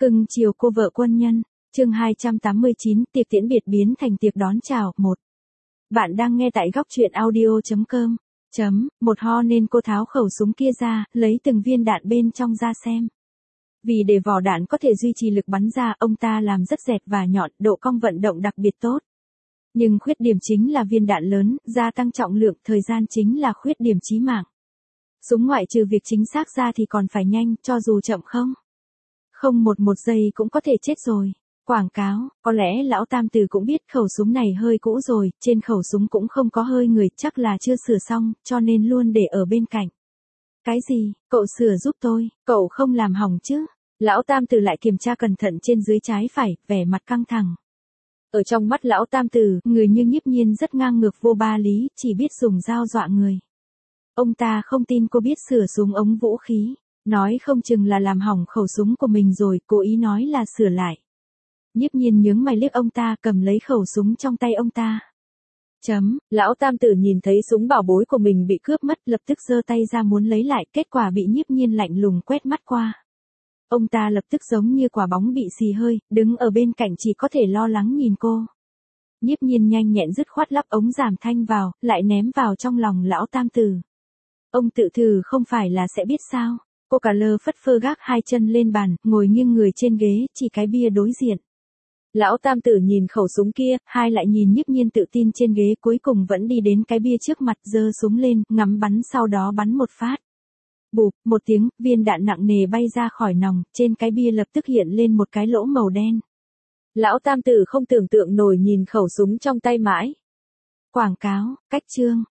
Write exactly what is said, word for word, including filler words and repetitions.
Cưng chiều cô vợ quân nhân, chương hai trăm tám mươi chín, tiệc tiễn biệt biến thành tiệc đón chào. Một. Bạn đang nghe tại góc truyện audio chấm com. Chấm, một ho nên cô tháo khẩu súng kia ra, lấy từng viên đạn bên trong ra xem. Vì để vỏ đạn có thể duy trì lực bắn ra, ông ta làm rất dẹt và nhọn, độ cong vận động đặc biệt tốt. Nhưng khuyết điểm chính là viên đạn lớn, gia tăng trọng lượng, thời gian chính là khuyết điểm chí mạng. Súng ngoại trừ việc chính xác ra thì còn phải nhanh, cho dù chậm không. Không một một giây cũng có thể chết rồi. Quảng cáo, có lẽ lão tam tử cũng biết khẩu súng này hơi cũ rồi, trên khẩu súng cũng không có hơi người, chắc là chưa sửa xong, cho nên luôn để ở bên cạnh. Cái gì, cậu sửa giúp tôi, cậu không làm hỏng chứ? Lão tam tử lại kiểm tra cẩn thận trên dưới trái phải, vẻ mặt căng thẳng. Ở trong mắt lão tam tử, người như Nhiếp Nhiên rất ngang ngược vô ba lý, chỉ biết dùng dao dọa người. Ông ta không tin cô biết sửa súng ống vũ khí, nói không chừng là làm hỏng khẩu súng của mình rồi, cố ý nói là sửa lại. Nhiếp Nhiên nhướng mày liếc ông ta, cầm lấy khẩu súng trong tay ông ta. Chấm, lão tam tử nhìn thấy súng bảo bối của mình bị cướp mất, lập tức giơ tay ra muốn lấy lại, kết quả bị Nhiếp Nhiên lạnh lùng quét mắt qua. Ông ta lập tức giống như quả bóng bị xì hơi, đứng ở bên cạnh chỉ có thể lo lắng nhìn cô. Nhiếp Nhiên nhanh nhẹn dứt khoát lắp ống giảm thanh vào, lại ném vào trong lòng lão tam tử. Ông tự thử không phải là sẽ biết sao. Cô cả lơ phất phơ gác hai chân lên bàn, ngồi nghiêng người trên ghế, chỉ cái bia đối diện. Lão tam tử nhìn khẩu súng kia, hai lại nhìn Nhiếp Nhiên tự tin trên ghế, cuối cùng vẫn đi đến cái bia trước mặt, giơ súng lên, ngắm bắn, sau đó bắn một phát. Bụp, một tiếng, viên đạn nặng nề bay ra khỏi nòng, trên cái bia lập tức hiện lên một cái lỗ màu đen. Lão tam tử không tưởng tượng nổi nhìn khẩu súng trong tay mãi. Quảng cáo, cách chương,